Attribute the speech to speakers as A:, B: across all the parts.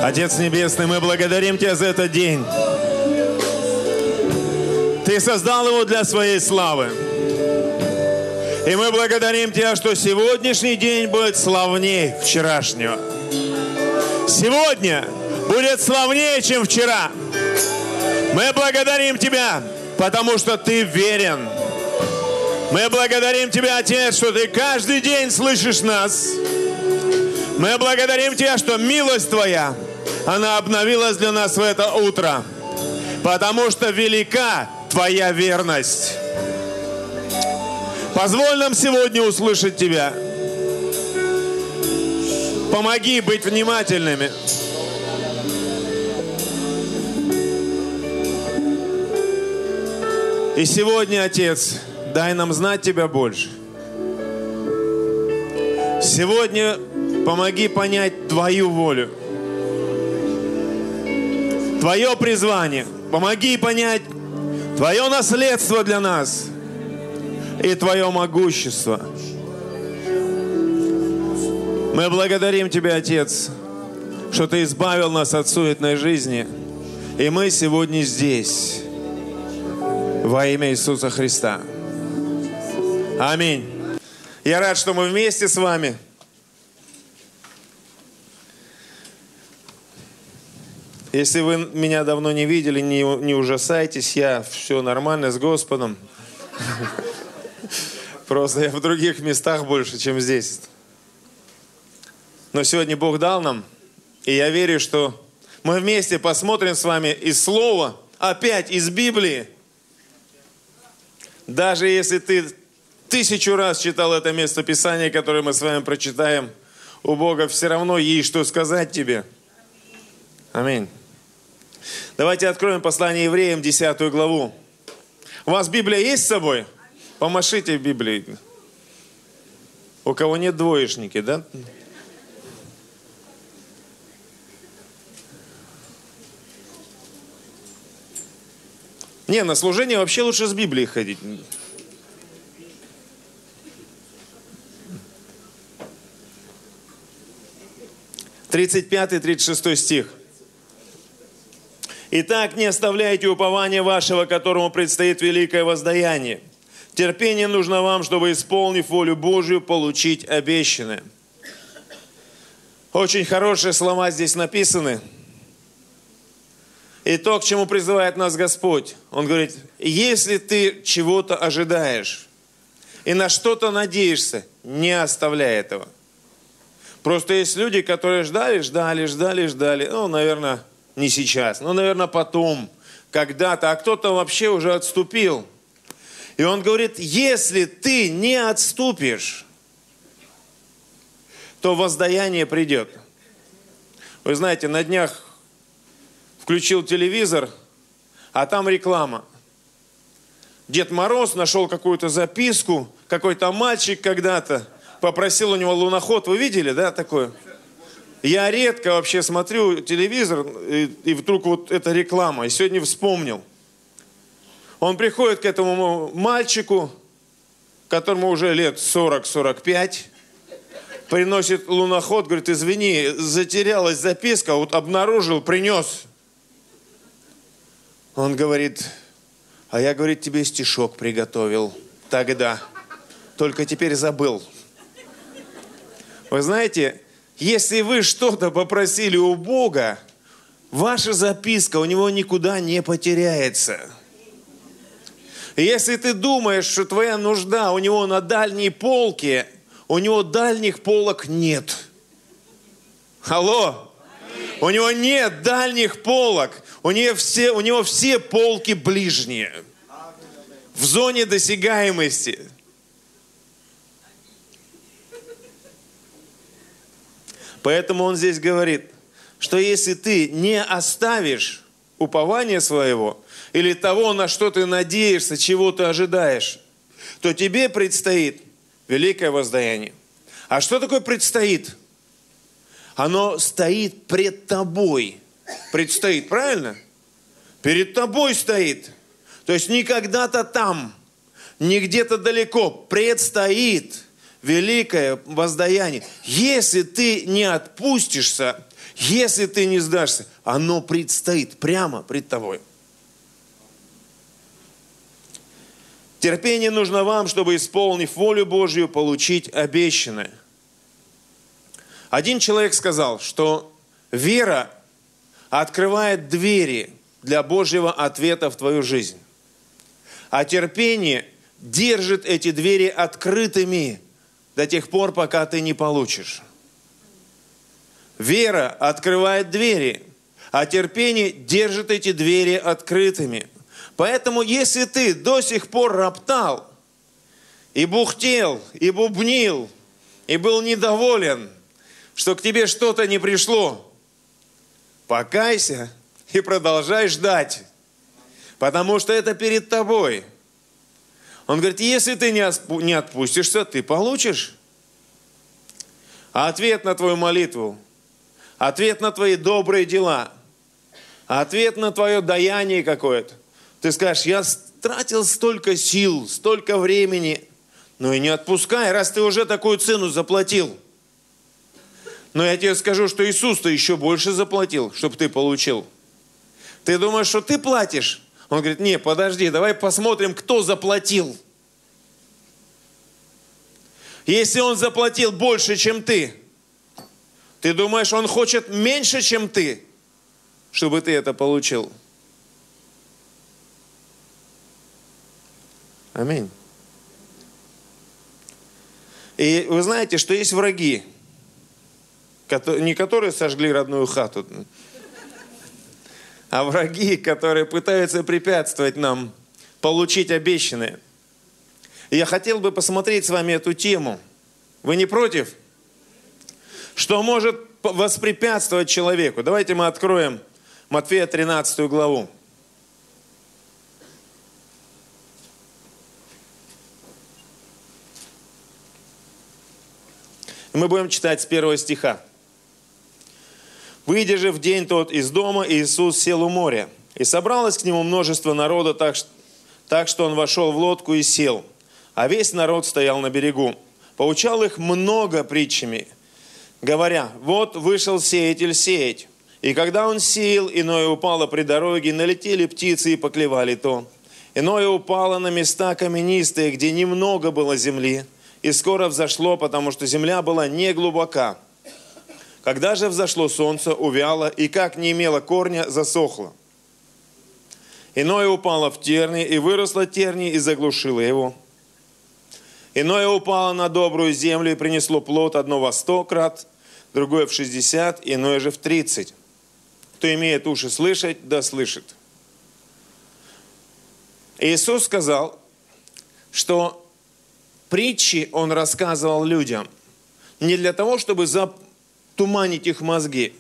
A: Отец Небесный, мы благодарим Тебя за этот день. Ты создал его для своей славы. И мы благодарим Тебя, что сегодняшний день будет славнее вчерашнего. Сегодня будет славнее, чем вчера. Мы благодарим Тебя, потому что Ты верен. Мы благодарим Тебя, Отец, что Ты каждый день слышишь нас. Мы благодарим Тебя, что милость Твоя, она обновилась для нас в это утро, потому что велика Твоя верность. Позволь нам сегодня услышать Тебя. Помоги быть внимательными. И сегодня, Отец, дай нам знать Тебя больше. Сегодня помоги понять Твою волю, Твое призвание. Помоги понять Твое наследство для нас и Твое могущество. Мы благодарим Тебя, Отец, что Ты избавил нас от суетной жизни, и мы сегодня здесь во имя Иисуса Христа. Аминь. Я рад, что мы вместе с вами. Если вы меня давно не видели, не ужасайтесь, все нормально с Господом. Просто я в других местах больше, чем здесь. Но сегодня Бог дал нам, и я верю, что мы вместе посмотрим с вами из Слова, опять из Библии. Даже если ты 1000 раз читал это место Писания, которое мы с вами прочитаем, у Бога все равно есть что сказать тебе. Аминь. Давайте откроем послание Евреям, 10 главу. У вас Библия есть с собой? Помашите Библией. У кого нет, двоечники, да? Не, на служение вообще лучше с Библией ходить. 35-36 стих. «Итак, не оставляйте упования вашего, которому предстоит великое воздаяние. Терпение нужно вам, чтобы, исполнив волю Божию, получить обещанное». Очень хорошие слова здесь написаны. И то, к чему призывает нас Господь. Он говорит, если ты чего-то ожидаешь и на что-то надеешься, не оставляй этого. Просто есть люди, которые ждали. Ну, наверное, не сейчас, но, наверное, потом, когда-то. А кто-то вообще уже отступил. И он говорит, если ты не отступишь, то воздаяние придет. Вы знаете, на днях включил телевизор, а там реклама. Дед Мороз нашел какую-то записку, какой-то мальчик когда-то попросил у него луноход. Вы видели, да, такое? Я редко вообще смотрю телевизор, и вдруг вот эта реклама, и сегодня вспомнил. Он приходит к этому мальчику, которому уже лет 40-45, приносит луноход, говорит, извини, затерялась записка, вот обнаружил, принес. Он говорит, а я, говорит, тебе стишок приготовил тогда, только теперь забыл. Вы знаете, если вы что-то попросили у Бога, ваша записка у Него никуда не потеряется. Если ты думаешь, что твоя нужда у Него на дальней полке, у Него дальних полок нет. Алло? У Него нет дальних полок. У Него все полки ближние. В зоне досягаемости. Поэтому он здесь говорит, что если ты не оставишь упования своего, или того, на что ты надеешься, чего ты ожидаешь, то тебе предстоит великое воздаяние. А что такое предстоит? Оно стоит пред тобой. Предстоит, правильно? Перед тобой стоит. То есть не когда-то там, не где-то далеко. Предстоит великое воздаяние. Если ты не отпустишься, если ты не сдашься, оно предстоит прямо пред тобой. Терпение нужно вам, чтобы, исполнив волю Божью, получить обещанное. Один человек сказал, что вера открывает двери для Божьего ответа в твою жизнь. А терпение держит эти двери открытыми до тех пор, пока ты не получишь. Вера открывает двери, а терпение держит эти двери открытыми. Поэтому, если ты до сих пор роптал, и бухтел, и бубнил, и был недоволен, что к тебе что-то не пришло, покайся и продолжай ждать, потому что это перед тобой. Он говорит, если ты не отпустишься, ты получишь. А ответ на твою молитву, ответ на твои добрые дела, ответ на твое даяние какое-то, ты скажешь, я тратил столько сил, столько времени, но и не отпускай, раз ты уже такую цену заплатил. Но я тебе скажу, что Иисус-то еще больше заплатил, чтобы ты получил. Ты думаешь, что ты платишь? Он говорит, не, подожди, давай посмотрим, кто заплатил. Если он заплатил больше, чем ты думаешь, он хочет меньше, чем ты, чтобы ты это получил? Аминь. И вы знаете, что есть враги, не которые сожгли родную хату, а враги, которые пытаются препятствовать нам получить обещанное. И я хотел бы посмотреть с вами эту тему. Вы не против? Что может воспрепятствовать человеку? Давайте мы откроем Матфея 13 главу. Мы будем читать с 1 стиха. «Выйдя же в день тот из дома, Иисус сел у моря, и собралось к нему множество народа, так что он вошел в лодку и сел, а весь народ стоял на берегу. Поучал их много притчами, говоря, вот вышел сеятель сеять, и когда он сеял, иное упало при дороге, налетели птицы и поклевали то. Иное упало на места каменистые, где немного было земли, и скоро взошло, потому что земля была не глубока. Когда же взошло солнце, увяло, и как не имело корня, засохло. Иное упало в тернии, и выросло тернии, и заглушило его. Иное упало на добрую землю, и принесло плод, одно во 100 крат, другое в 60, иное же в 30. Кто имеет уши слышать, да слышит». Иисус сказал, что притчи Он рассказывал людям не для того, чтобы затуманить их мозги,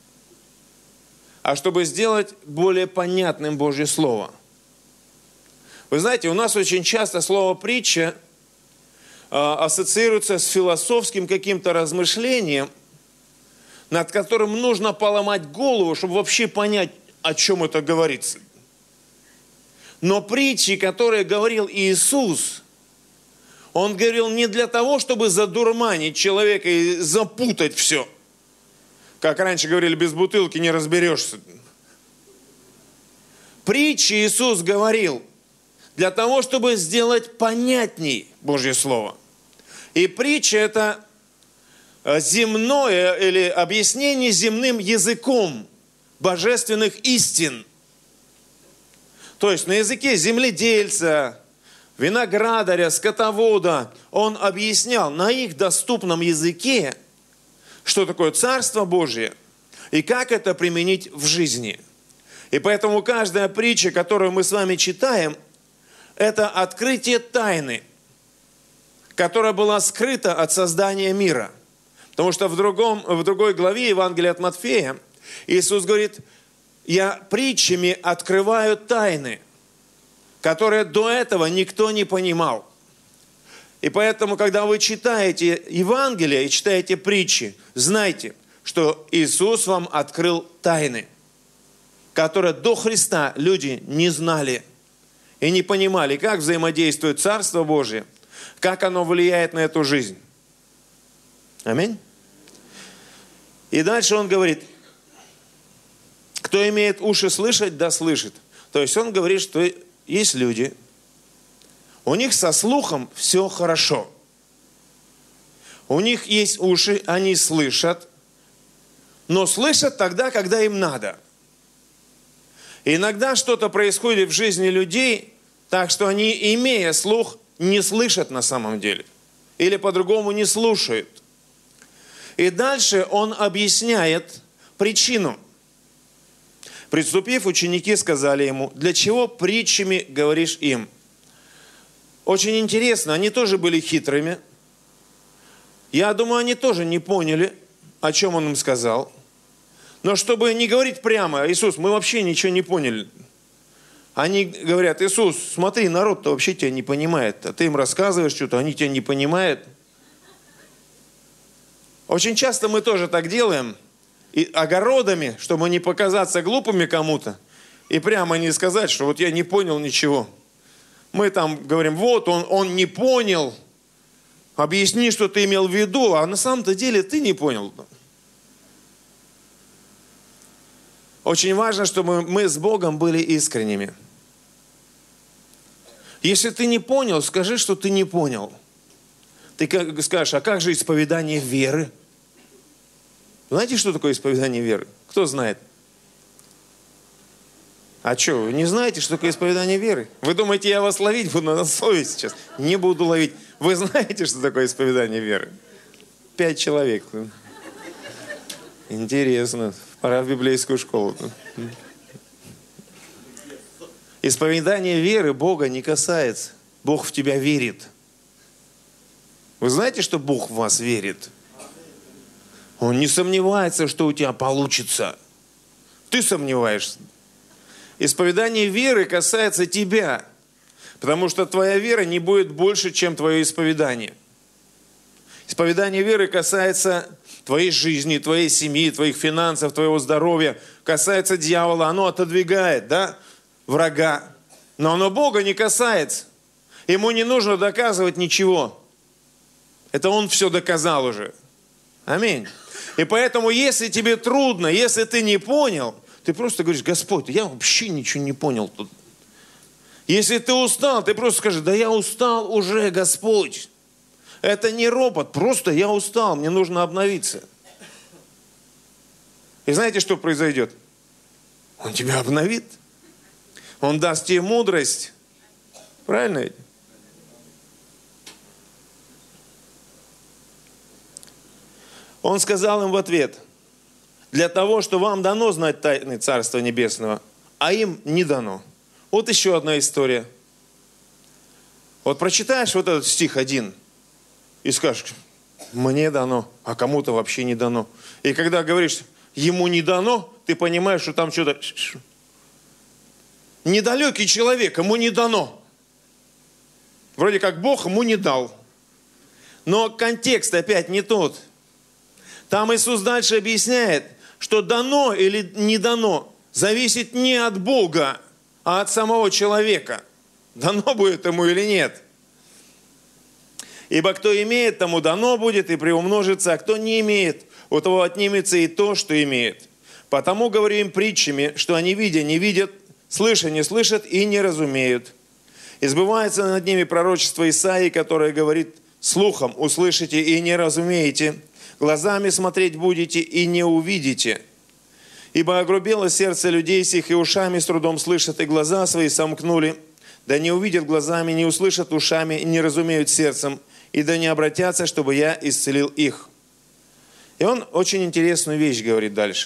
A: а чтобы сделать более понятным Божье Слово. Вы знаете, у нас очень часто слово «притча» ассоциируется с философским каким-то размышлением, над которым нужно поломать голову, чтобы вообще понять, о чем это говорится. Но притчи, которые говорил Иисус, Он говорил не для того, чтобы задурманить человека и запутать все. Как раньше говорили, без бутылки не разберешься. Притчи Иисус говорил для того, чтобы сделать понятней Божье Слово. И притча – это земное или объяснение земным языком божественных истин. То есть на языке земледельца, виноградаря, скотовода он объяснял на их доступном языке, что такое Царство Божие и как это применить в жизни. И поэтому каждая притча, которую мы с вами читаем, это открытие тайны, которая была скрыта от создания мира. Потому что в другой главе Евангелия от Матфея Иисус говорит, я притчами открываю тайны, которые до этого никто не понимал. И поэтому, когда вы читаете Евангелие и читаете притчи, знайте, что Иисус вам открыл тайны, которые до Христа люди не знали и не понимали, как взаимодействует Царство Божие, как оно влияет на эту жизнь. Аминь. И дальше он говорит, кто имеет уши слышать, да слышит. То есть он говорит, что есть люди, у них со слухом все хорошо. У них есть уши, они слышат, но слышат тогда, когда им надо. И иногда что-то происходит в жизни людей, так что они, имея слух, не слышат на самом деле. Или по-другому не слушают. И дальше он объясняет причину. Приступив, ученики сказали ему, для чего притчами говоришь им? Очень интересно, они тоже были хитрыми. Я думаю, они тоже не поняли, о чем он им сказал. Но чтобы не говорить прямо, Иисус, мы вообще ничего не поняли. Они говорят, Иисус, смотри, народ-то вообще тебя не понимает. А ты им рассказываешь что-то, они тебя не понимают. Очень часто мы тоже так делаем, и огородами, чтобы не показаться глупыми кому-то, и прямо не сказать, что вот я не понял ничего. Мы там говорим, вот он не понял, объясни, что ты имел в виду, а на самом-то деле ты не понял. Очень важно, чтобы мы с Богом были искренними. Если ты не понял, скажи, что ты не понял. Ты скажешь, а как же исповедание веры? Знаете, что такое исповедание веры? Кто знает? А что, вы не знаете, что такое исповедание веры? Вы думаете, я вас ловить буду на совесть сейчас? Не буду ловить. Вы знаете, что такое исповедание веры? 5 человек. Интересно. Пора в библейскую школу. Исповедание веры Бога не касается. Бог в тебя верит. Вы знаете, что Бог в вас верит? Он не сомневается, что у тебя получится. Ты сомневаешься. Исповедание веры касается тебя. Потому что твоя вера не будет больше, чем твое исповедание. Исповедание веры касается твоей жизни, твоей семьи, твоих финансов, твоего здоровья. Касается дьявола. Оно отодвигает, да, врага. Но оно Бога не касается. Ему не нужно доказывать ничего. Это Он все доказал уже. Аминь. И поэтому, если тебе трудно, если ты не понял, ты просто говоришь, Господь, я вообще ничего не понял тут. Если ты устал, ты просто скажи, да я устал уже, Господь. Это не ропот, просто я устал, мне нужно обновиться. И знаете, что произойдет? Он тебя обновит. Он даст тебе мудрость. Правильно ведь? Он сказал им в ответ, для того, что вам дано знать тайны Царства Небесного, а им не дано. Вот еще одна история. Вот прочитаешь вот этот стих 1 и скажешь, мне дано, а кому-то вообще не дано. И когда говоришь, ему не дано, ты понимаешь, что там что-то... Недалекий человек, ему не дано. Вроде как Бог ему не дал. Но контекст опять не тот. Там Иисус дальше объясняет, что дано или не дано зависит не от Бога, а от самого человека. Дано будет ему или нет. Ибо кто имеет, тому дано будет и приумножится, а кто не имеет, у того отнимется и то, что имеет. Потому говорю им притчами, что они видя не видят, слыша не слышат и не разумеют. И сбывается над ними пророчество Исаии, которое говорит, слухом услышите и не разумеете, глазами смотреть будете и не увидите. Ибо огрубело сердце людей сих, и ушами с трудом слышат, и глаза свои сомкнули. Да не увидят глазами, не услышат ушами, и не разумеют сердцем, и да не обратятся, чтобы я исцелил их. И он очень интересную вещь говорит дальше.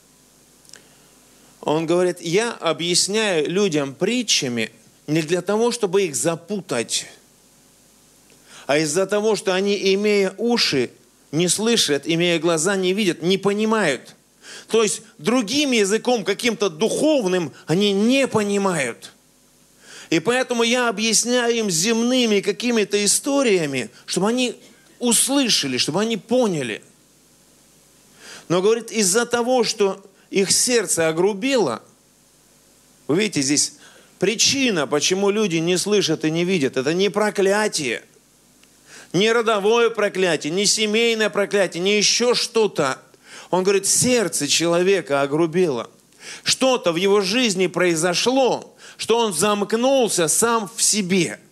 A: Он говорит, я объясняю людям притчами не для того, чтобы их запутать, а из-за того, что они, имея уши, не слышат, имея глаза, не видят, не понимают. То есть другим языком, каким-то духовным, они не понимают. И поэтому я объясняю им земными какими-то историями, чтобы они услышали, чтобы они поняли. Но, говорит, из-за того, что их сердце огрубело, вы видите, здесь причина, почему люди не слышат и не видят, это не проклятие. Не родовое проклятие, не семейное проклятие, не еще что-то. Он говорит, сердце человека огрубело. Что-то в его жизни произошло, что он замкнулся сам в себе.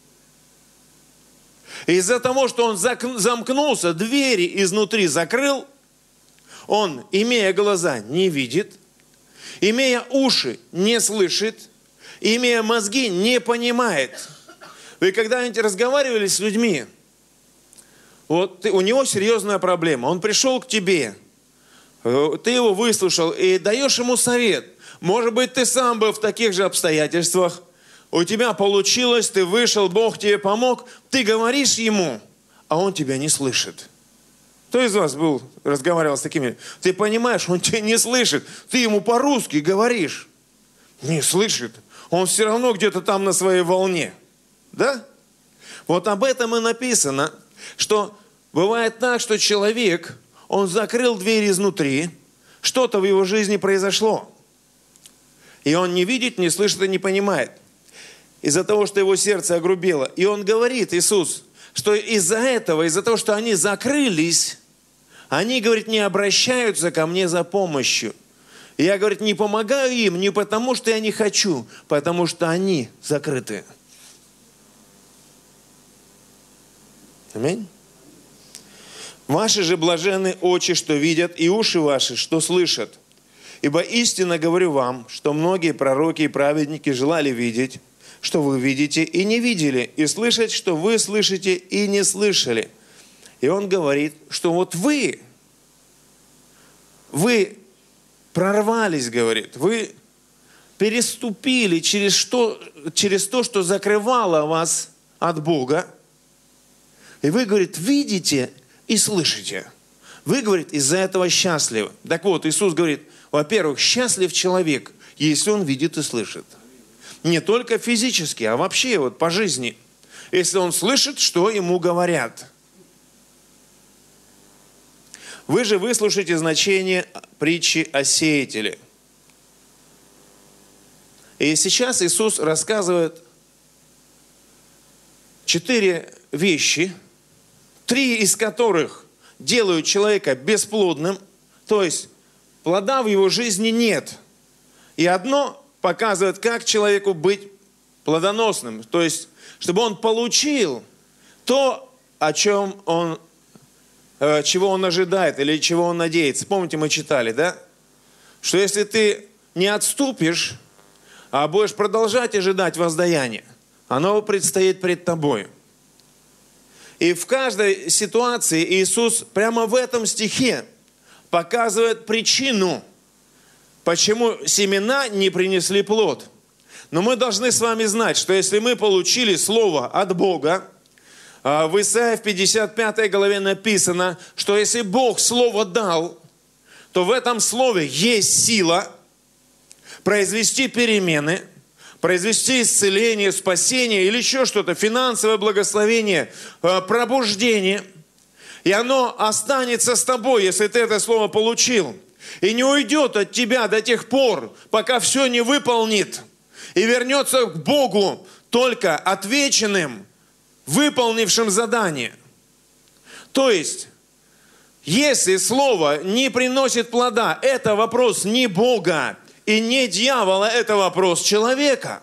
A: Из-за того, что он замкнулся, двери изнутри закрыл, он, имея глаза, не видит, имея уши, не слышит, имея мозги, не понимает. Вы когда-нибудь разговаривали с людьми? Вот у него серьезная проблема. Он пришел к тебе, ты его выслушал и даешь ему совет. Может быть, ты сам был в таких же обстоятельствах. У тебя получилось, ты вышел, Бог тебе помог. Ты говоришь ему, а он тебя не слышит. Кто из вас разговаривал с такими? Ты понимаешь, он тебя не слышит. Ты ему по-русски говоришь. Не слышит. Он все равно где-то там на своей волне. Да? Вот об этом и написано, что бывает так, что человек, он закрыл дверь изнутри, что-то в его жизни произошло. И он не видит, не слышит и не понимает. Из-за того, что его сердце огрубело. И он говорит, Иисус, что из-за этого, из-за того, что они закрылись, они, говорит, не обращаются ко мне за помощью. И я, говорит, не помогаю им не потому, что я не хочу, потому что они закрыты. Аминь. Ваши же блаженны очи, что видят, и уши ваши, что слышат. Ибо истинно говорю вам, что многие пророки и праведники желали видеть, что вы видите и не видели, и слышать, что вы слышите и не слышали. И он говорит, что вот вы прорвались, говорит, вы переступили через то, что закрывало вас от Бога. И вы, говорит, видите и слышите. Вы, говорит, из-за этого счастливы. Так вот, Иисус говорит, во-первых, счастлив человек, если он видит и слышит. Не только физически, а вообще вот по жизни. Если он слышит, что ему говорят. Вы же выслушаете значение притчи о сеятеле. И сейчас Иисус рассказывает 4 вещи, 3 из которых делают человека бесплодным, то есть плода в его жизни нет. И одно показывает, как человеку быть плодоносным, то есть чтобы он получил то, чего он ожидает или чего он надеется. Помните, мы читали, да? Что если ты не отступишь, а будешь продолжать ожидать воздаяния, оно предстоит пред тобой. И в каждой ситуации Иисус прямо в этом стихе показывает причину, почему семена не принесли плод. Но мы должны с вами знать, что если мы получили слово от Бога, в Исаии в 55 главе написано, что если Бог слово дал, то в этом слове есть сила произвести перемены, произвести исцеление, спасение или еще что-то, финансовое благословение, пробуждение. И оно останется с тобой, если ты это слово получил. И не уйдет от тебя до тех пор, пока все не выполнит. И вернется к Богу только отвеченным, выполнившим задание. То есть, если слово не приносит плода, это вопрос не Бога и не дьявола, это вопрос человека,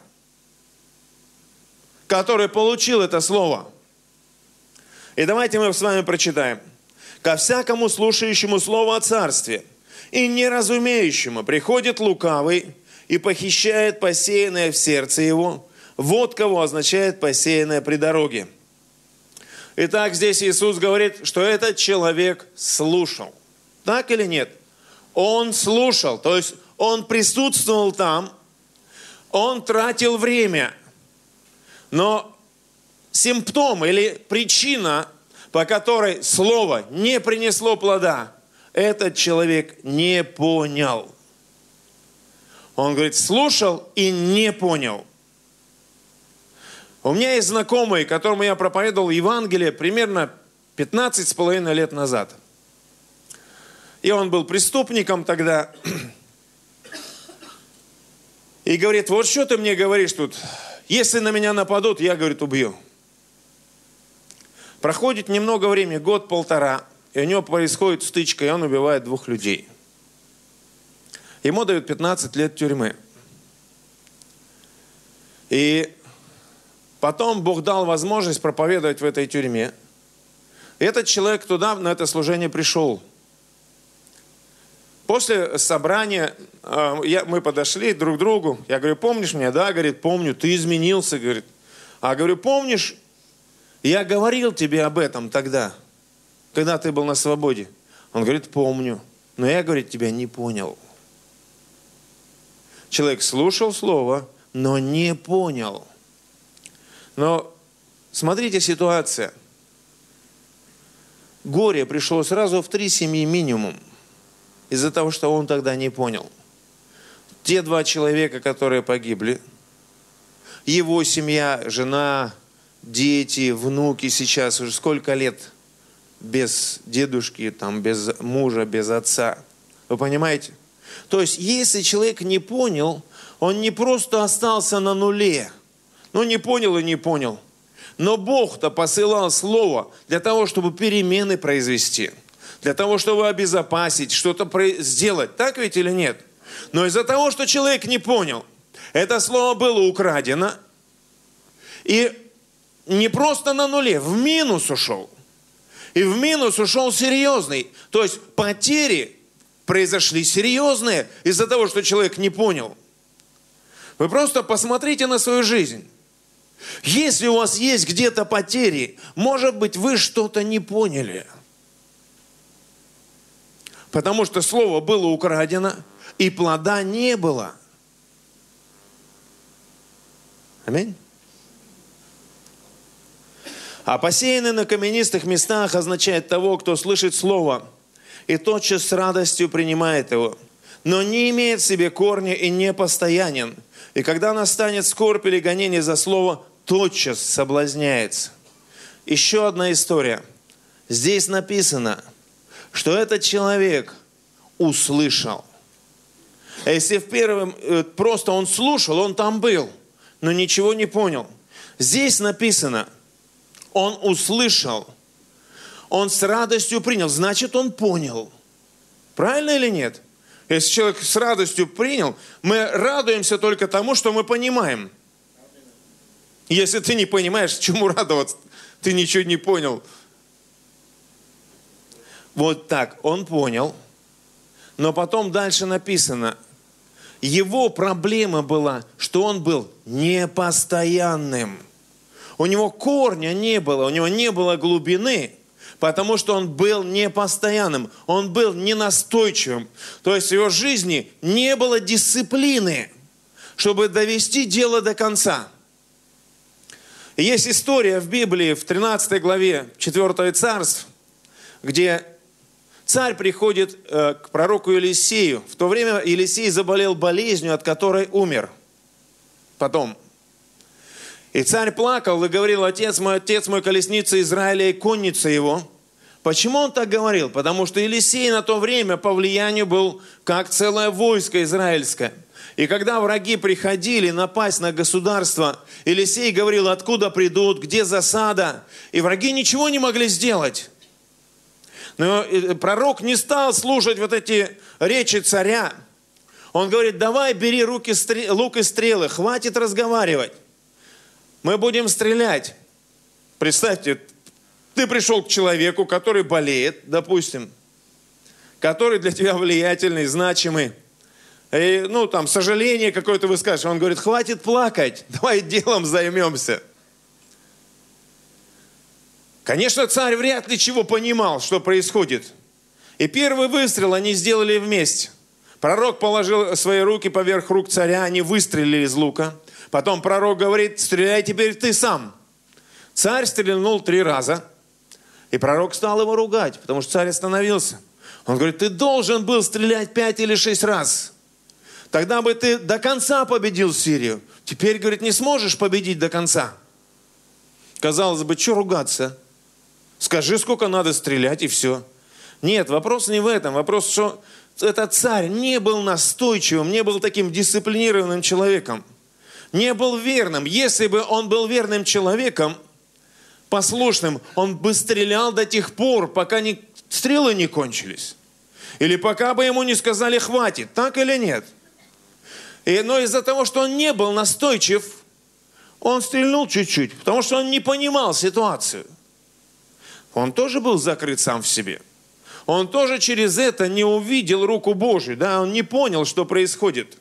A: который получил это слово. И давайте мы с вами прочитаем. «Ко всякому слушающему слово о царстве и неразумеющему приходит лукавый и похищает посеянное в сердце его. Вот кого означает посеянное при дороге». Итак, здесь Иисус говорит, что этот человек слушал. Так или нет? Он слушал, то есть он присутствовал там, он тратил время. Но симптом или причина, по которой слово не принесло плода, этот человек не понял. Он говорит, слушал и не понял. У меня есть знакомый, которому я проповедовал Евангелие примерно 15,5 лет назад. И он был преступником тогда. И говорит, вот что ты мне говоришь тут? Если на меня нападут, я, говорит, убью. Проходит немного времени, год-полтора, и у него происходит стычка, и он убивает 2 людей. Ему дают 15 лет тюрьмы. И потом Бог дал возможность проповедовать в этой тюрьме. И этот человек туда, на это служение пришел. После собрания мы подошли друг к другу. Я говорю, помнишь меня? Да, говорит, помню, ты изменился, говорит. А говорю, помнишь, я говорил тебе об этом тогда, когда ты был на свободе. Он говорит, помню, но я, говорит, тебя не понял. Человек слушал слово, но не понял. Но смотрите ситуация. Горе пришло сразу в 3 семьи минимум. Из-за того, что он тогда не понял. Те 2 человека, которые погибли, его семья, жена, дети, внуки сейчас уже сколько лет без дедушки, там, без мужа, без отца. Вы понимаете? То есть, если человек не понял, он не просто остался на нуле. Ну, не понял и не понял. Но Бог-то посылал слово для того, чтобы перемены произвести. Для того, чтобы обезопасить, что-то сделать. Так ведь или нет? Но из-за того, что человек не понял, это слово было украдено. И не просто на нуле, в минус ушел. И в минус ушел серьезный. То есть потери произошли серьезные из-за того, что человек не понял. Вы просто посмотрите на свою жизнь. Если у вас есть где-то потери, может быть, вы что-то не поняли. Потому что слово было украдено, и плода не было. Аминь. А посеянный на каменистых местах означает того, кто слышит слово и тотчас с радостью принимает его, но не имеет в себе корня и не постоянен. И когда настанет скорбь или гонение за слово, тотчас соблазняется. Еще одна история. Здесь написано, что этот человек услышал. А если в первом просто он слушал, он там был, но ничего не понял. Здесь написано, он услышал, он с радостью принял, значит, он понял. Правильно или нет? Если человек с радостью принял, мы радуемся только тому, что мы понимаем. Если ты не понимаешь, чему радоваться, ты ничего не понял. Вот так, он понял, но потом дальше написано, его проблема была, что он был непостоянным. У него корня не было, у него не было глубины, потому что он был непостоянным, он был ненастойчивым. То есть в его жизни не было дисциплины, чтобы довести дело до конца. И есть история в Библии, в 13 главе 4 Царств, где царь приходит к пророку Елисею. В то время Елисей заболел болезнью, от которой умер. Потом. И царь плакал и говорил, отец мой, колесница Израиля и конница его. Почему он так говорил? Потому что Елисей на то время по влиянию был как целое войско израильское. И когда враги приходили напасть на государство, Елисей говорил, откуда придут, где засада. И враги ничего не могли сделать. Но пророк не стал слушать вот эти речи царя. Он говорит, давай бери лук и стрелы, хватит разговаривать. Мы будем стрелять. Представьте, ты пришел к человеку, который болеет, допустим, который для тебя влиятельный, значимый. И, сожаление какое-то выскажешь. Он говорит, хватит плакать, давай делом займемся. Конечно, царь вряд ли чего понимал, что происходит. И первый выстрел они сделали вместе. Пророк положил свои руки поверх рук царя, они выстрелили из лука. Потом пророк говорит, стреляй теперь ты сам. Царь стрельнул 3 раза. И пророк стал его ругать, потому что царь остановился. Он говорит, ты должен был стрелять 5 или 6 раз. Тогда бы ты до конца победил Сирию. Теперь, говорит, не сможешь победить до конца. Казалось бы, что ругаться? Скажи, сколько надо стрелять, и все. Нет, вопрос не в этом. Вопрос, что этот царь не был настойчивым, не был таким дисциплинированным человеком. Не был верным. Если бы он был верным человеком, послушным, он бы стрелял до тех пор, пока стрелы не кончились. Или пока бы ему не сказали «хватит», так или нет? Но из-за того, что он не был настойчив, он стрельнул чуть-чуть, потому что он не понимал ситуацию. Он тоже был закрыт сам в себе. Он тоже через это не увидел руку Божию, да, он не понял, что происходит.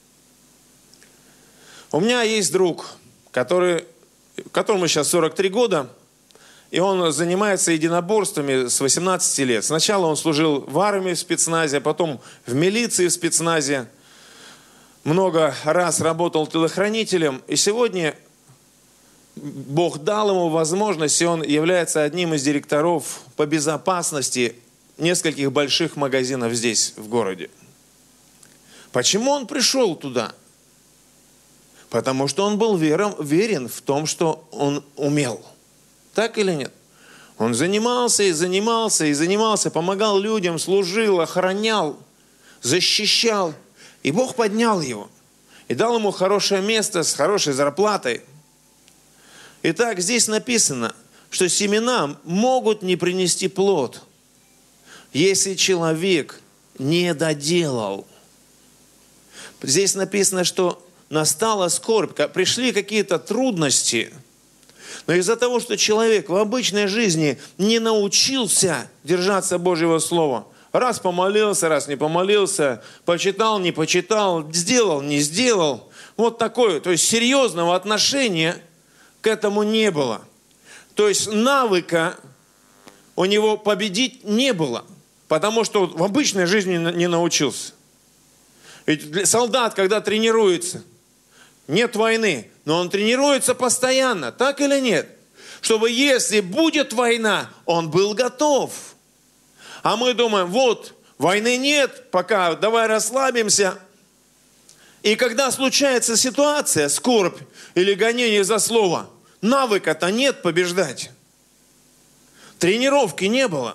A: У меня есть друг, которому сейчас 43 года, и он занимается единоборствами с 18 лет. Сначала он служил в армии в спецназе, а потом в милиции в спецназе. Много раз работал телохранителем, и сегодня Бог дал ему возможность, и он является одним из директоров по безопасности нескольких больших магазинов здесь, в городе. Почему он пришел туда? Потому что он был верен в том, что он умел. Так или нет? Он занимался и занимался и занимался, помогал людям, служил, охранял, защищал. И Бог поднял его и дал ему хорошее место с хорошей зарплатой. Итак, здесь написано, что семена могут не принести плод, если человек не доделал. Здесь написано, что настала скорбь, пришли какие-то трудности, но из-за того, что человек в обычной жизни не научился держаться Божьего Слова, раз помолился, раз не помолился, почитал, не почитал, сделал, не сделал, вот такое, то есть серьезного отношения к этому не было. То есть навыка у него победить не было, потому что в обычной жизни не научился. Ведь солдат, когда тренируется, нет войны, но он тренируется постоянно, так или нет? Чтобы если будет война, он был готов. А мы думаем, вот, войны нет, пока давай расслабимся. И когда случается ситуация, скорбь или гонение за слово, навыка-то нет побеждать. Тренировки не было.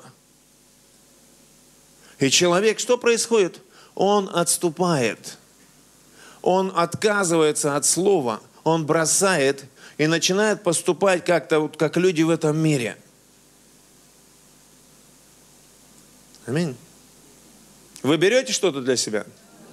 A: И человек, что происходит? Он отступает. Он отказывается от слова, он бросает и начинает поступать как-то, вот, как люди в этом мире. Аминь. Вы берете что-то для себя?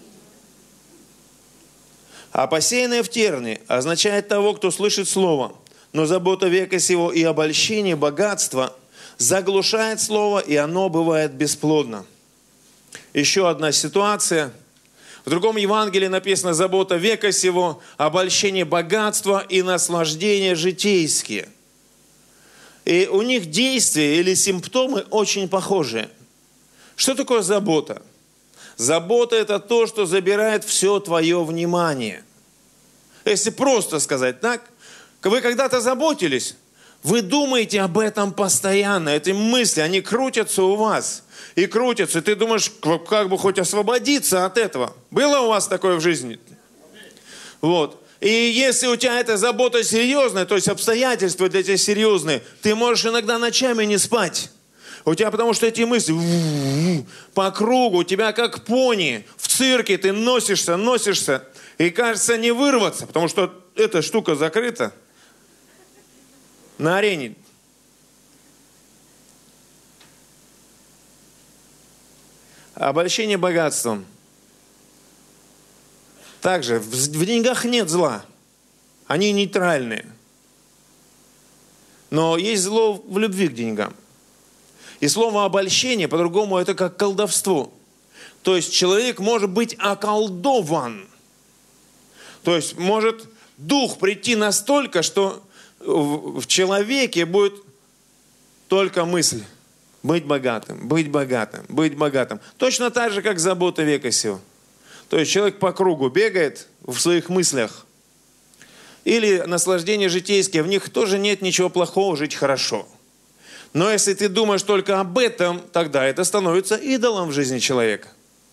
A: А посеянное в терни означает того, кто слышит слово, но забота века сего и обольщение богатства заглушает слово, и оно бывает бесплодно. Еще одна ситуация. В другом Евангелии написано забота века сего, обольщение богатства и наслаждения житейские. И у них действия или симптомы очень похожи. Что такое забота? Забота – это то, что забирает все твое внимание. Если просто сказать так, вы когда-то заботились, вы думаете об этом постоянно, эти мысли, они крутятся у вас. И крутятся, и ты думаешь, как бы хоть освободиться от этого. Было у вас такое в жизни? Вот. И если у тебя эта забота серьезная, то есть обстоятельства для тебя серьезные, ты можешь иногда ночами не спать. У тебя потому что эти мысли по кругу, у тебя как пони в цирке, ты носишься, и кажется не вырваться, потому что эта штука закрыта на арене. Обольщение богатством. Также в деньгах нет зла. Они нейтральные. Но есть зло в любви к деньгам. И слово обольщение, по-другому, это как колдовство. То есть человек может быть околдован. То есть может дух прийти настолько, что в человеке будет только мысль. Быть богатым, быть богатым, быть богатым. Точно так же, как забота века сего. То есть человек по кругу бегает в своих мыслях. Или наслаждения житейские, в них тоже нет ничего плохого, жить хорошо. Но если ты думаешь только об этом, тогда это становится идолом в жизни человека.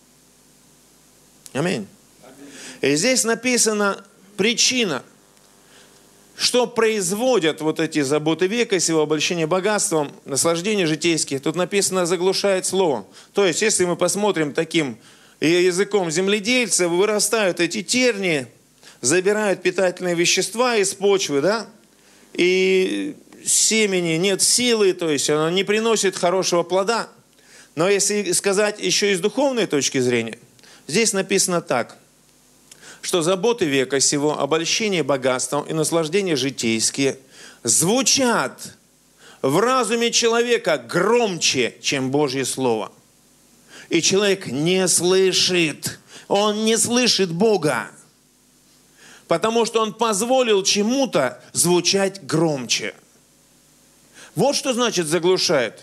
A: Аминь. И здесь написана причина, что производят вот эти заботы века сего, обольщение богатством, наслаждения житейские. Тут написано «заглушает слово». То есть, если мы посмотрим таким языком земледельца, вырастают эти тернии, забирают питательные вещества из почвы, да? И семени, нет силы, то есть оно не приносит хорошего плода. Но если сказать еще и с духовной точки зрения, здесь написано так, что заботы века сего, обольщение богатством и наслаждения житейские звучат в разуме человека громче, чем Божье Слово. И человек не слышит, он не слышит Бога, потому что он позволил чему-то звучать громче. Вот что значит заглушает.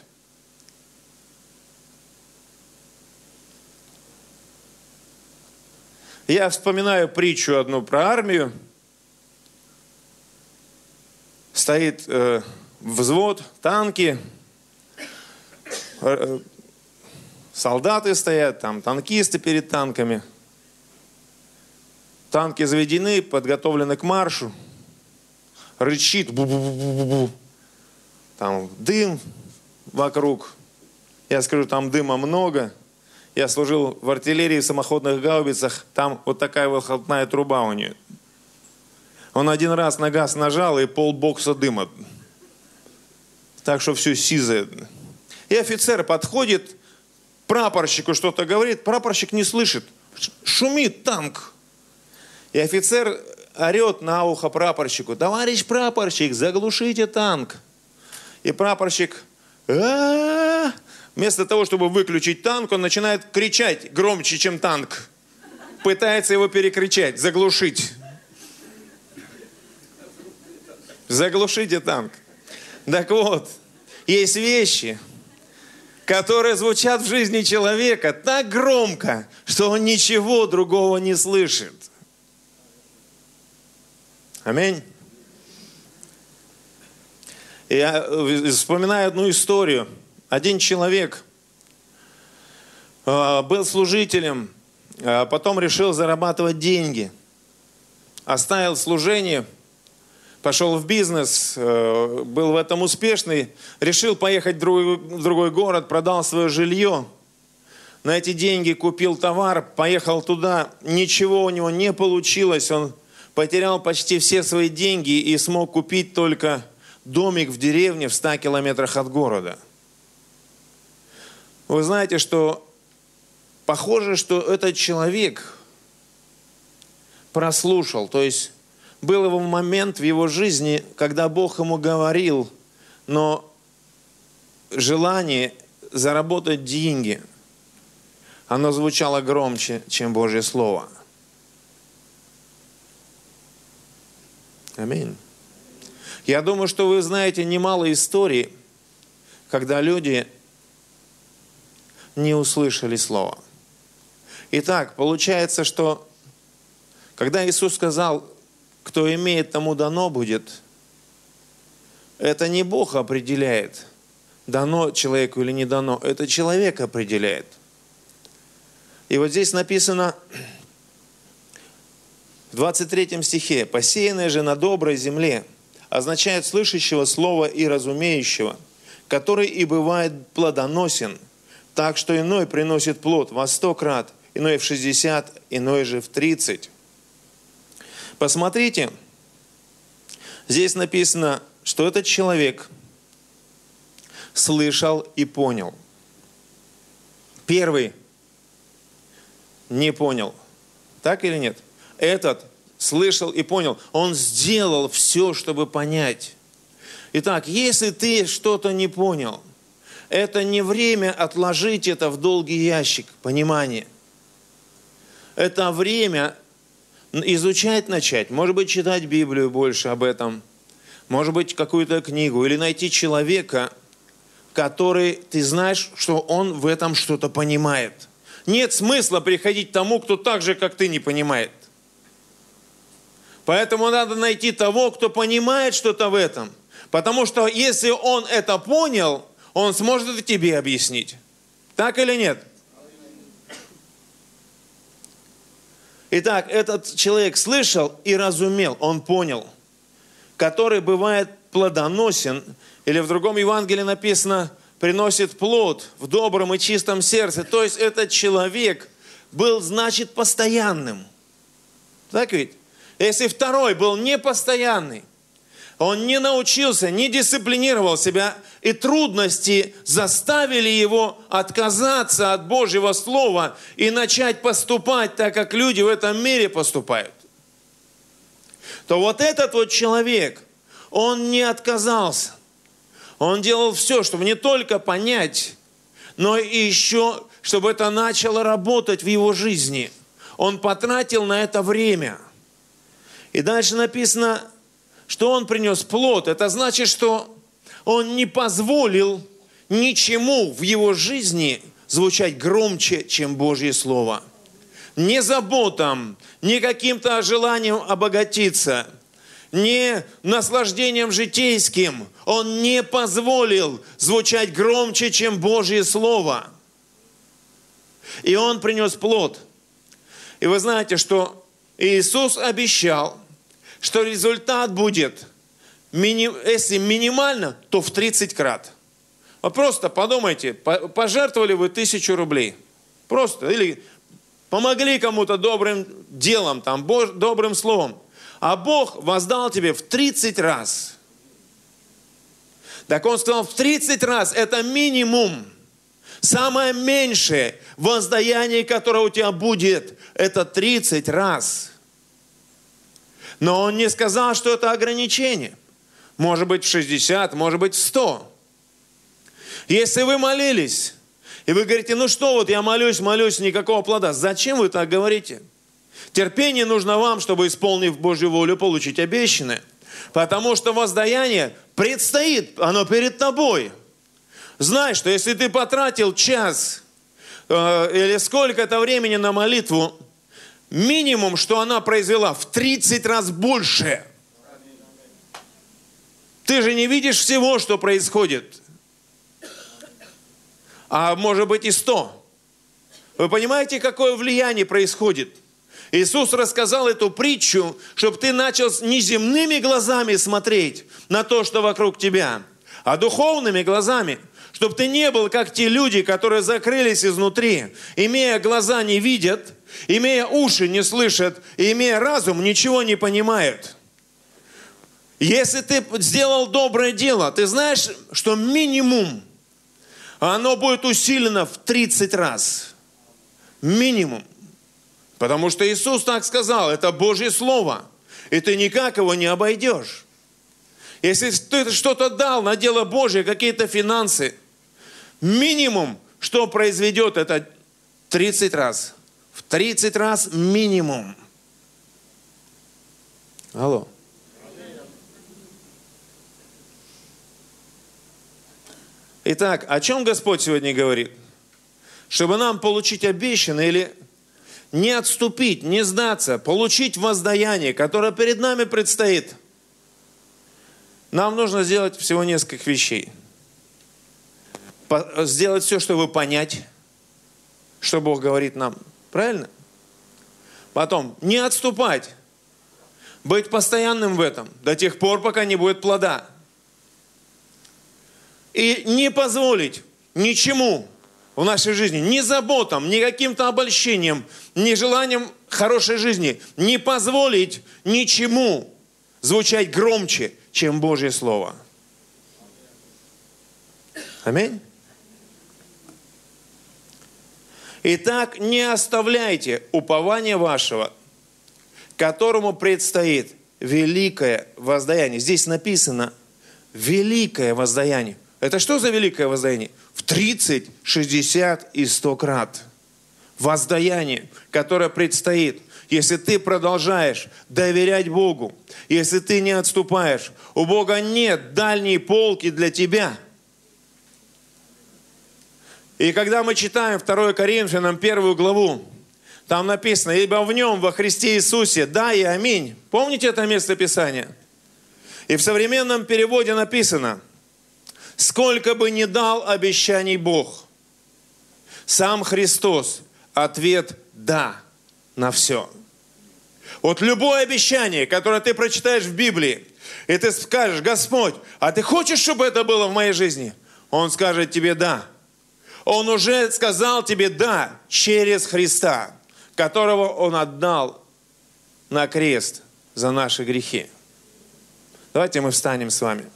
A: Я вспоминаю притчу одну про армию. Стоит взвод, танки, солдаты стоят, там танкисты перед танками. Танки заведены, подготовлены к маршу. Рычит, бу-бу-бу-бу-бу. Там дым вокруг. Я скажу, там дыма много. Я служил в артиллерии, в самоходных гаубицах. Там вот такая выхлопная труба у нее. Он один раз на газ нажал, и полбокса дыма. Так что все сизое. И офицер подходит, прапорщику что-то говорит, прапорщик не слышит. Шумит танк. И офицер орет на ухо прапорщику: товарищ прапорщик, заглушите танк. И прапорщик, вместо того, чтобы выключить танк, он начинает кричать громче, чем танк. Пытается его перекричать, заглушить. Заглушите танк. Так вот, есть вещи, которые звучат в жизни человека так громко, что он ничего другого не слышит. Аминь. Я вспоминаю одну историю. Один человек был служителем, потом решил зарабатывать деньги. Оставил служение, пошел в бизнес, был в этом успешный, решил поехать в другой город, продал свое жилье. На эти деньги купил товар, поехал туда, ничего у него не получилось, он потерял почти все свои деньги и смог купить только домик в деревне в 100 километрах от города. Вы знаете, что похоже, что этот человек прослушал, то есть был его момент в его жизни, когда Бог ему говорил, но желание заработать деньги, оно звучало громче, чем Божье Слово. Аминь. Я думаю, что вы знаете немало историй, когда люди не услышали Слово. Итак, получается, что когда Иисус сказал: кто имеет, тому дано будет, это не Бог определяет, дано человеку или не дано, это человек определяет. И вот здесь написано в 23 стихе: «Посеянное же на доброй земле» означает слышащего слова и разумеющего, который и бывает плодоносен, так что иной приносит плод во 100 крат, иной в 60, иной же в 30. Посмотрите, здесь написано, что этот человек слышал и понял. Первый не понял. Так или нет? Этот слышал и понял. Он сделал все, чтобы понять. Итак, если ты что-то не понял, это не время отложить это в долгий ящик, понимание. Это время изучать начать, может быть, читать Библию больше об этом, может быть, какую-то книгу, или найти человека, который, ты знаешь, что он в этом что-то понимает. Нет смысла приходить к тому, кто так же, как ты, не понимает. Поэтому надо найти того, кто понимает что-то в этом. Потому что если он это понял, он сможет это тебе объяснить. Так или нет? Итак, этот человек слышал и разумел, он понял, который бывает плодоносен, или в другом Евангелии написано, приносит плод в добром и чистом сердце. То есть этот человек был, значит, постоянным. Так ведь? Если второй был непостоянный, Он не научился, не дисциплинировал себя, и трудности заставили его отказаться от Божьего Слова и начать поступать так, как люди в этом мире поступают. То вот этот вот человек, он не отказался. Он делал все, чтобы не только понять, но и еще, чтобы это начало работать в его жизни. Он потратил на это время. И дальше написано, что он принес плод. Это значит, что он не позволил ничему в его жизни звучать громче, чем Божье Слово. Не заботам, не каким-то желанием обогатиться, не наслаждением житейским. Он не позволил звучать громче, чем Божье Слово. И он принес плод. И вы знаете, что Иисус обещал, что результат будет, если минимально, то в 30 крат. Вот просто подумайте, пожертвовали вы 1000 рублей. Просто, или помогли кому-то добрым делом, там, добрым словом. А Бог воздал тебе в 30 раз. Так Он сказал, в 30 раз это минимум. Самое меньшее воздаяние, которое у тебя будет, это 30 раз. Но Он не сказал, что это ограничение. Может быть в 60, может быть в 100. Если вы молились, и вы говорите, ну что, вот я молюсь, никакого плода. Зачем вы так говорите? Терпение нужно вам, чтобы, исполнив Божью волю, получить обещанное. Потому что воздаяние предстоит, оно перед тобой. Знай, что если ты потратил час или сколько-то времени на молитву, минимум, что она произвела, в 30 раз больше. Ты же не видишь всего, что происходит. А может быть и 100. Вы понимаете, какое влияние происходит? Иисус рассказал эту притчу, чтобы ты начал не земными глазами смотреть на то, что вокруг тебя, а духовными глазами. Чтобы ты не был, как те люди, которые закрылись изнутри, имея глаза не видят, имея уши не слышат, и имея разум ничего не понимают. Если ты сделал доброе дело, ты знаешь, что минимум, оно будет усилено в 30 раз. Минимум. Потому что Иисус так сказал, это Божье Слово, и ты никак его не обойдешь. Если ты что-то дал на дело Божье, какие-то финансы, минимум, что произведет, это 30 раз. В 30 раз минимум. Алло. Итак, о чем Господь сегодня говорит? Чтобы нам получить обещанное или не отступить, не сдаться, получить воздаяние, которое перед нами предстоит, нам нужно сделать всего несколько вещей. Сделать все, чтобы понять, что Бог говорит нам. Правильно? Потом, не отступать. Быть постоянным в этом до тех пор, пока не будет плода. И не позволить ничему в нашей жизни, ни заботам, ни каким-то обольщением, ни желанием хорошей жизни, не позволить ничему звучать громче, чем Божье Слово. Аминь. Итак, не оставляйте упования вашего, которому предстоит великое воздаяние. Здесь написано великое воздаяние. Это что за великое воздаяние? В 30, 60 и 100 крат. Воздаяние, которое предстоит. Если ты продолжаешь доверять Богу, если ты не отступаешь, у Бога нет дальней полки для тебя. И когда мы читаем 2 Коринфянам 1 главу, там написано, ибо в нем, во Христе Иисусе, да и аминь. Помните это место Писания? И в современном переводе написано, сколько бы ни дал обещаний Бог, сам Христос ответ «да» на все. Вот любое обещание, которое ты прочитаешь в Библии, и ты скажешь, Господь, а ты хочешь, чтобы это было в моей жизни? Он скажет тебе «да». Он уже сказал тебе «да» через Христа, которого Он отдал на крест за наши грехи. Давайте мы встанем с вами.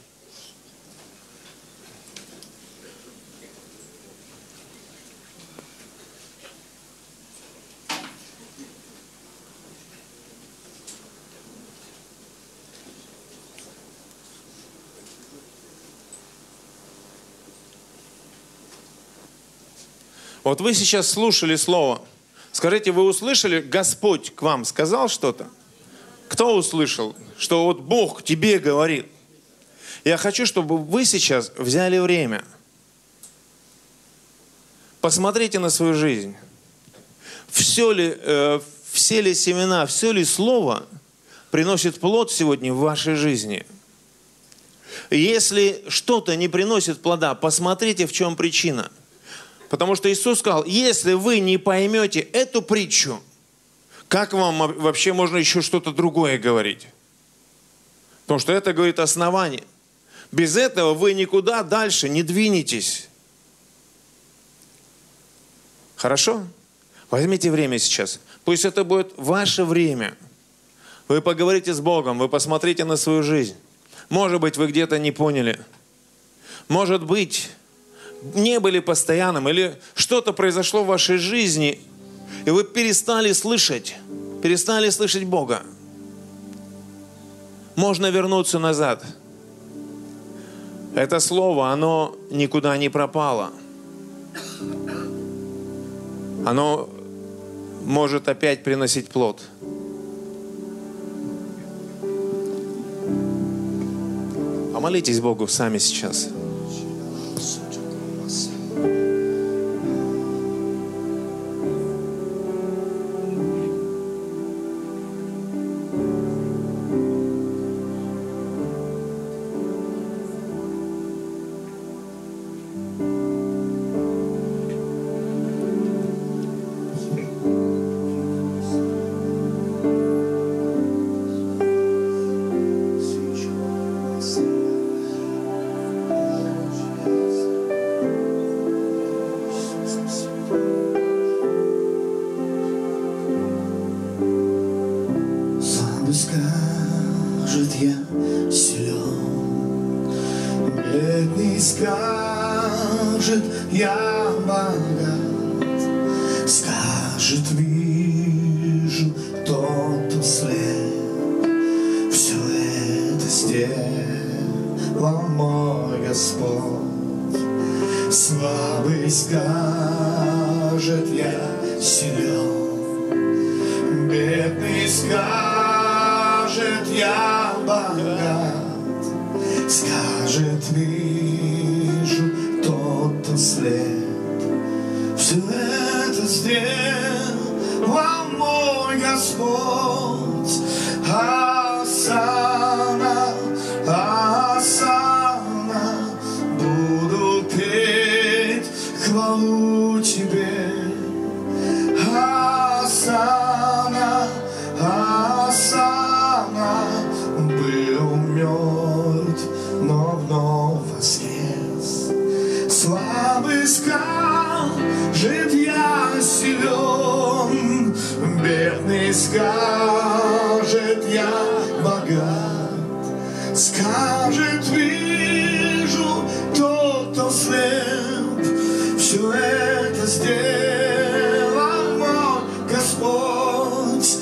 A: Вот вы сейчас слушали слово. Скажите, вы услышали, Господь к вам сказал что-то? Кто услышал, что вот Бог тебе говорит? Я хочу, чтобы вы сейчас взяли время. Посмотрите на свою жизнь. Все ли семена, все ли слово приносит плод сегодня в вашей жизни? Если что-то не приносит плода, посмотрите, в чем причина. Потому что Иисус сказал, если вы не поймете эту притчу, как вам вообще можно еще что-то другое говорить? Потому что это говорит основание. Без этого вы никуда дальше не двинетесь. Хорошо? Возьмите время сейчас. Пусть это будет ваше время. Вы поговорите с Богом, вы посмотрите на свою жизнь. Может быть, вы где-то не поняли. Может быть, не были постоянным, или что-то произошло в вашей жизни, и вы перестали слышать Бога. Можно вернуться назад. Это слово, оно никуда не пропало. Оно может опять приносить плод. Помолитесь Богу сами сейчас.
B: Скажет, я силен, бедный скажет, я богат, скажет, вижу тот, кто слеп, все это сделал мой Господь. Слабый скажет, я силен, бедный скажет, я богат, скажет, вижу тот, кто слеп. Все это сделал мой Господь. Осанна, осанна, буду петь хвалу Тебе. Осанна, осанна, был мертв, но вновь воскрес. Слабый скажет, я силен, бедный скажет, я богат, скажет, вижу тот, кто слеп. Все это сделал мой Господь.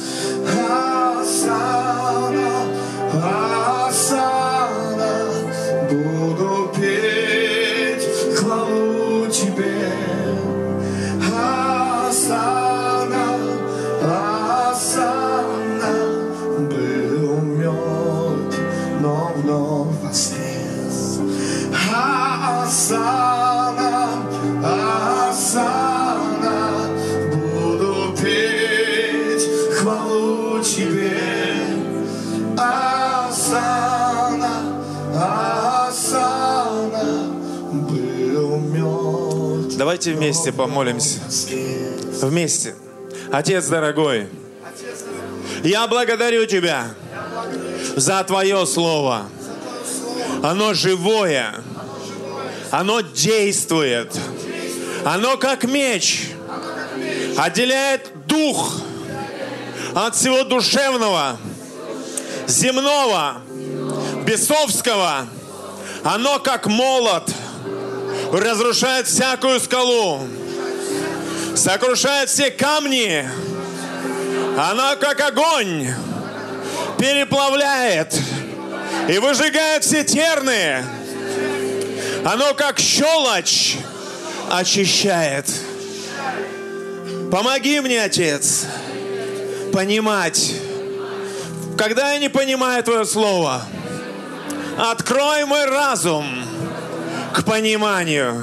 B: Осанна, осанна, буду петь хвалу Тебе. Осанна, осанна, был мертв, но вновь воскрес. Осанна, осанна, буду петь хвалу Тебе. Осанна, осанна, был мертв.
A: Давайте вместе помолимся. Вместе. Отец дорогой, я благодарю Тебя за Твое Слово. Оно живое. Оно действует. Оно как меч. Отделяет дух от всего душевного, земного. бесовского, оно как молот, разрушает всякую скалу, сокрушает все камни. Оно как огонь, переплавляет и выжигает все терны. Оно как щелочь, очищает. Помоги мне, Отец, понимать, когда я не понимаю Твое Слово. Открой мой разум к пониманию.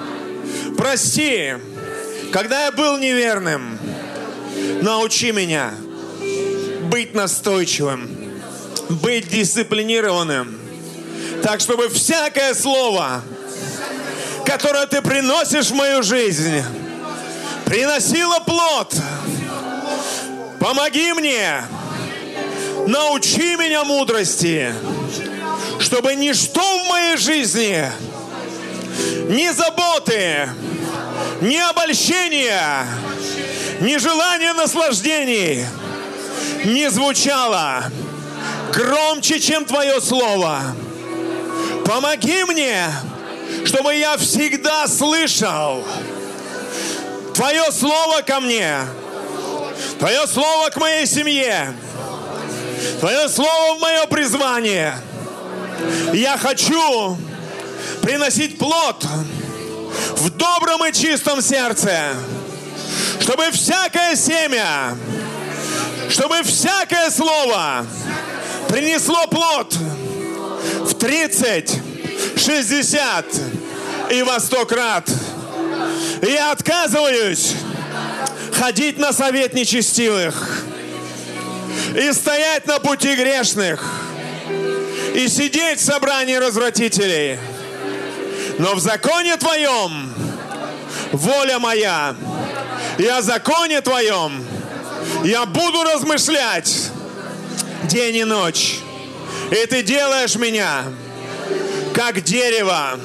A: Прости, когда я был неверным, научи меня быть настойчивым, быть дисциплинированным, так, чтобы всякое слово, которое Ты приносишь в мою жизнь, приносило плод. Помоги мне, научи меня мудрости, чтобы ничто в моей жизни, ни заботы, ни обольщения, ни желание наслаждений не звучало громче, чем Твое Слово. Помоги мне, чтобы я всегда слышал Твое Слово ко мне, Твое Слово к моей семье, Твое Слово в мое призвание. Я хочу приносить плод в добром и чистом сердце, чтобы всякое семя, чтобы всякое слово принесло плод в 30, 60 и во 100 крат. Я отказываюсь ходить на совет нечестивых и стоять на пути грешных и сидеть в собрании развратителей. Но в законе Твоем воля моя, и о законе Твоем я буду размышлять день и ночь. И Ты делаешь меня как дерево,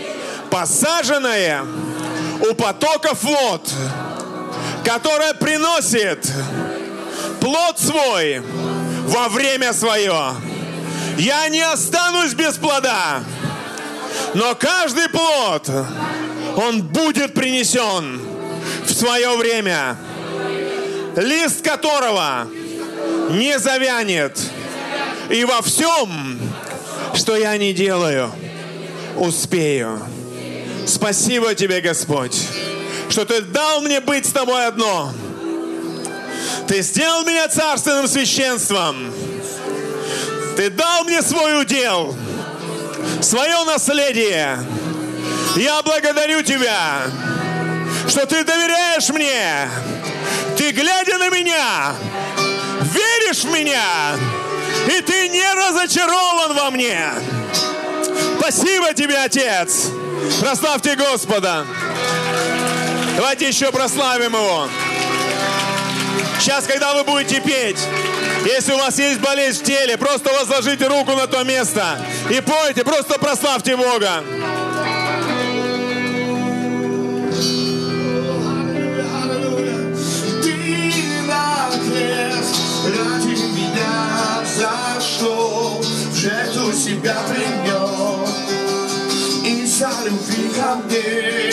A: посаженное у потоков вод, которое приносит плод свой во время свое. Я не останусь без плода, но каждый плод, он будет принесен в свое время, лист которого не завянет. И во всем, что я не делаю, успею. Спасибо Тебе, Господь, что Ты дал мне быть с Тобой одно. Ты сделал меня царственным священством. Ты дал мне свой удел, свое наследие. Я благодарю Тебя, что Ты доверяешь мне. Ты, глядя на меня, веришь в меня, и Ты не разочарован во мне. Спасибо Тебе, Отец. Прославьте Господа. Давайте еще прославим Его. Сейчас, когда вы будете петь, если у вас есть болезнь в теле, просто возложите руку на то место и пойте, просто прославьте Бога.
B: Ради меня зашел, в жертву себя принес, из-за любви ко мне.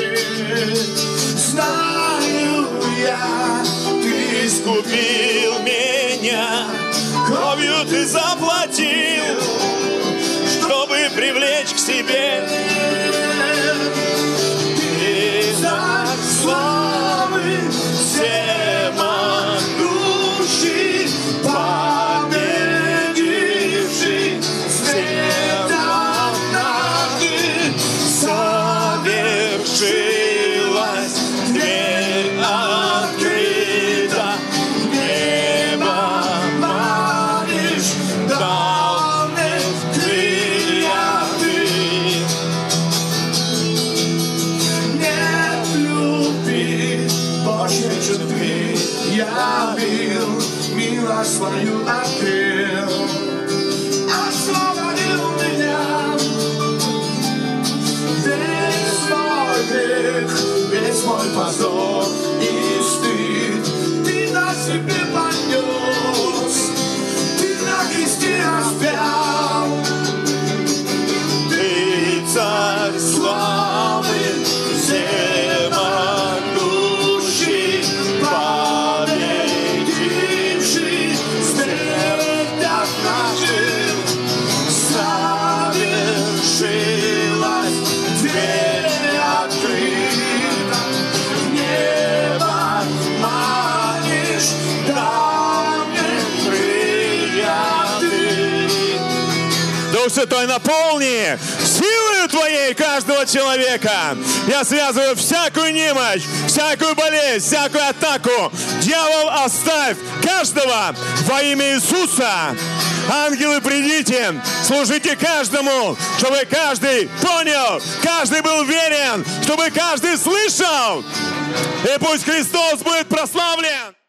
B: Знаю я, Ты искупил меня, кровью Ты заплатил, чтобы привлечь к себе. Ты знак славы всемогущий, победивший свет однажды, совершилась дверь открыта, небо манишь, дал мне крылья Ты. Нет любви больше, чем Ты явил, милость свою открыл, освободил меня. Весь мой грех, весь мой позор и стыд Ты на себе понес, Ты на кресте распял.
A: Дух Святой, наполни силою Твоей каждого человека. Я связываю всякую немощь, всякую болезнь, всякую атаку. Дьявол, оставь каждого во имя Иисуса. Ангелы, придите, служите каждому, чтобы каждый понял, каждый был верен, чтобы каждый слышал. И пусть Христос будет прославлен.